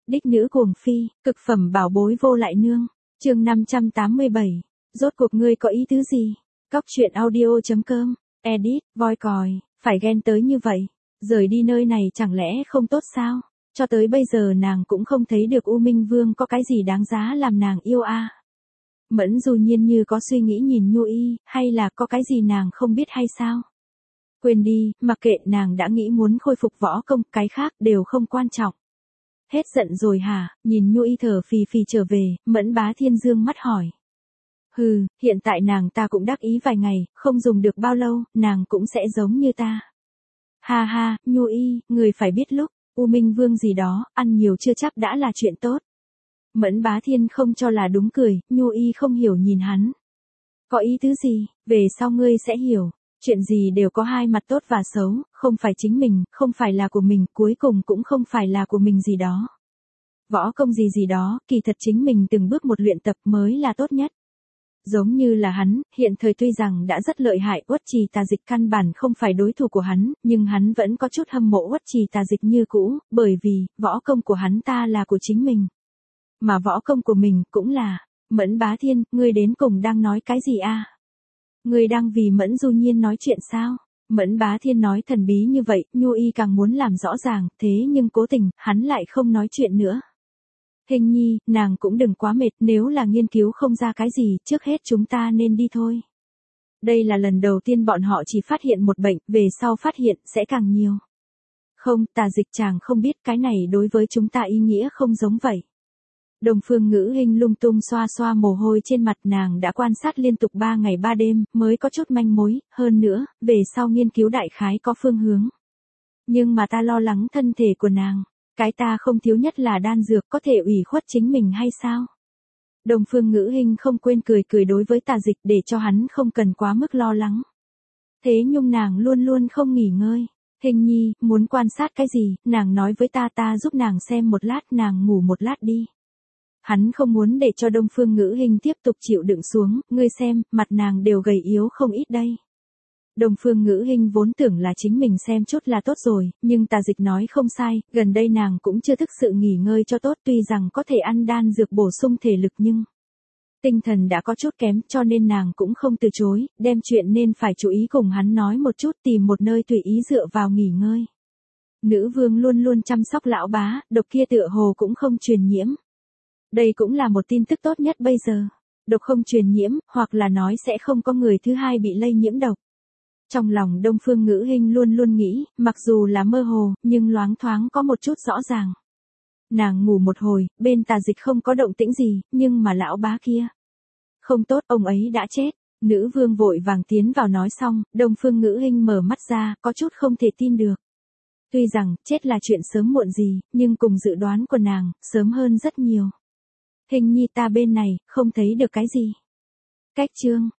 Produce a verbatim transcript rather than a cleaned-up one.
Đích nữ cuồng phi, cực phẩm bảo bối vô lại nương. Chương năm trăm tám mươi bảy. Rốt cuộc ngươi có ý tứ gì? Cóc truyện audio chấm com. Edit, voi còi, phải ghen tới như vậy. Rời đi nơi này chẳng lẽ không tốt sao? Cho tới bây giờ nàng cũng không thấy được U Minh Vương có cái gì đáng giá làm nàng yêu a. À. Mẫn Du Nhiên như có suy nghĩ nhìn Nhu Y, hay là có cái gì nàng không biết hay sao? Quên đi, mặc kệ, nàng đã nghĩ muốn khôi phục võ công, cái khác đều không quan trọng. Hết giận rồi hả? Nhìn Nhu Y thở phì phì trở về, Mẫn Bá Thiên dương mắt hỏi. Hừ, hiện tại nàng ta cũng đắc ý vài ngày, không dùng được bao lâu, nàng cũng sẽ giống như ta. Ha ha, Nhu Y, người phải biết lúc, U Minh Vương gì đó, ăn nhiều chưa chắc đã là chuyện tốt. Mẫn Bá Thiên không cho là đúng cười, Nhu Y không hiểu nhìn hắn. Có ý tứ gì, về sau ngươi sẽ hiểu, chuyện gì đều có hai mặt tốt và xấu, không phải chính mình, không phải là của mình, cuối cùng cũng không phải là của mình gì đó. Võ công gì gì đó, kỳ thật chính mình từng bước một luyện tập mới là tốt nhất. Giống như là hắn, hiện thời tuy rằng đã rất lợi hại, Uất Trì Tà Dịch căn bản không phải đối thủ của hắn, nhưng hắn vẫn có chút hâm mộ Uất Trì Tà Dịch như cũ, bởi vì, võ công của hắn ta là của chính mình. Mà võ công của mình, cũng là, Mẫn Bá Thiên, ngươi đến cùng đang nói cái gì a? À? Ngươi đang vì Mẫn Du Nhiên nói chuyện sao? Mẫn Bá Thiên nói thần bí như vậy, Nhu Y càng muốn làm rõ ràng, thế nhưng cố tình, hắn lại không nói chuyện nữa. Hình nhi, nàng cũng đừng quá mệt, nếu là nghiên cứu không ra cái gì, trước hết chúng ta nên đi thôi. Đây là lần đầu tiên bọn họ chỉ phát hiện một bệnh, về sau phát hiện, sẽ càng nhiều. Không, Tà Dịch chàng không biết cái này đối với chúng ta ý nghĩa không giống vậy. Đồng Phương Ngữ Hinh lung tung xoa xoa mồ hôi trên mặt, nàng đã quan sát liên tục ba ngày ba đêm, mới có chút manh mối, hơn nữa, về sau nghiên cứu đại khái có phương hướng. Nhưng mà ta lo lắng thân thể của nàng. Cái ta không thiếu nhất là đan dược, có thể ủy khuất chính mình hay sao? Đồng Phương Ngữ Hinh không quên cười cười đối với Tà Dịch để cho hắn không cần quá mức lo lắng. Thế nhưng nàng luôn luôn không nghỉ ngơi. Hình nhi, muốn quan sát cái gì, nàng nói với ta, ta giúp nàng xem một lát, nàng ngủ một lát đi. Hắn không muốn để cho Đông Phương Ngữ Hinh tiếp tục chịu đựng xuống, ngươi xem, mặt nàng đều gầy yếu không ít đây. Đồng Phương Ngữ Hinh vốn tưởng là chính mình xem chút là tốt rồi, nhưng Tà Dịch nói không sai, gần đây nàng cũng chưa thực sự nghỉ ngơi cho tốt, tuy rằng có thể ăn đan dược bổ sung thể lực nhưng tinh thần đã có chút kém, cho nên nàng cũng không từ chối, đem chuyện nên phải chú ý cùng hắn nói một chút, tìm một nơi tùy ý dựa vào nghỉ ngơi. Nữ vương luôn luôn chăm sóc lão bá, độc kia tựa hồ cũng không truyền nhiễm. Đây cũng là một tin tức tốt nhất bây giờ. Độc không truyền nhiễm, hoặc là nói sẽ không có người thứ hai bị lây nhiễm độc. Trong lòng Đông Phương Ngữ Hinh luôn luôn nghĩ, mặc dù là mơ hồ, nhưng loáng thoáng có một chút rõ ràng. Nàng ngủ một hồi, bên Tà Dịch không có động tĩnh gì, nhưng mà lão bá kia. Không tốt, ông ấy đã chết. Nữ vương vội vàng tiến vào nói xong, Đông Phương Ngữ Hinh mở mắt ra, có chút không thể tin được. Tuy rằng, chết là chuyện sớm muộn gì, nhưng cùng dự đoán của nàng, sớm hơn rất nhiều. Hình nhi, ta bên này, không thấy được cái gì. Cách chương.